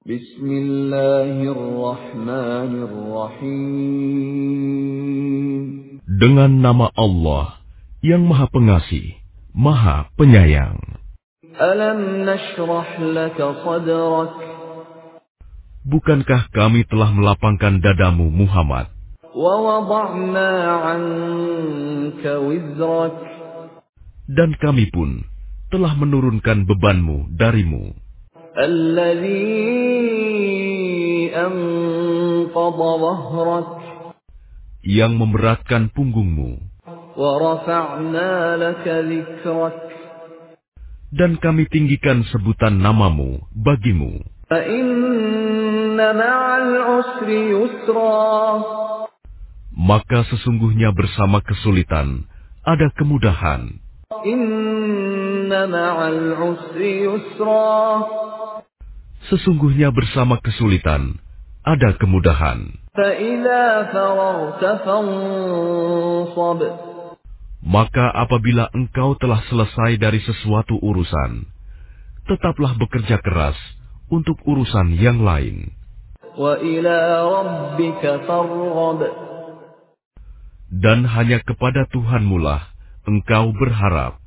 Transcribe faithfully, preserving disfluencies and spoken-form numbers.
Bismillahirrahmanirrahim. Dengan nama Allah yang Maha Pengasih, Maha Penyayang. Alam nashrah laka sadrak. Bukankah kami telah melapangkan dadamu, Muhammad? Wa wada'na 'anka wizrak. Dan kami pun telah menurunkan bebanmu darimu, Alladhi anqadha dhahrak. yang memberatkan punggungmu. Wa rafa'na laka dhikrak. Dan kami tinggikan sebutan namamu bagimu. Fa inna ma'al usri yusra. Maka sesungguhnya bersama kesulitan ada kemudahan. Inna ma'al usri yusra. Sesungguhnya bersama kesulitan ada kemudahan. فَإِذَا فَرَغْتَ فَانصَبْ. Maka apabila engkau telah selesai dari sesuatu urusan, tetaplah bekerja keras untuk urusan yang lain. وَإِلَى رَبِّكَ فَارْغَب. Dan hanya kepada Tuhanmu lah engkau berharap.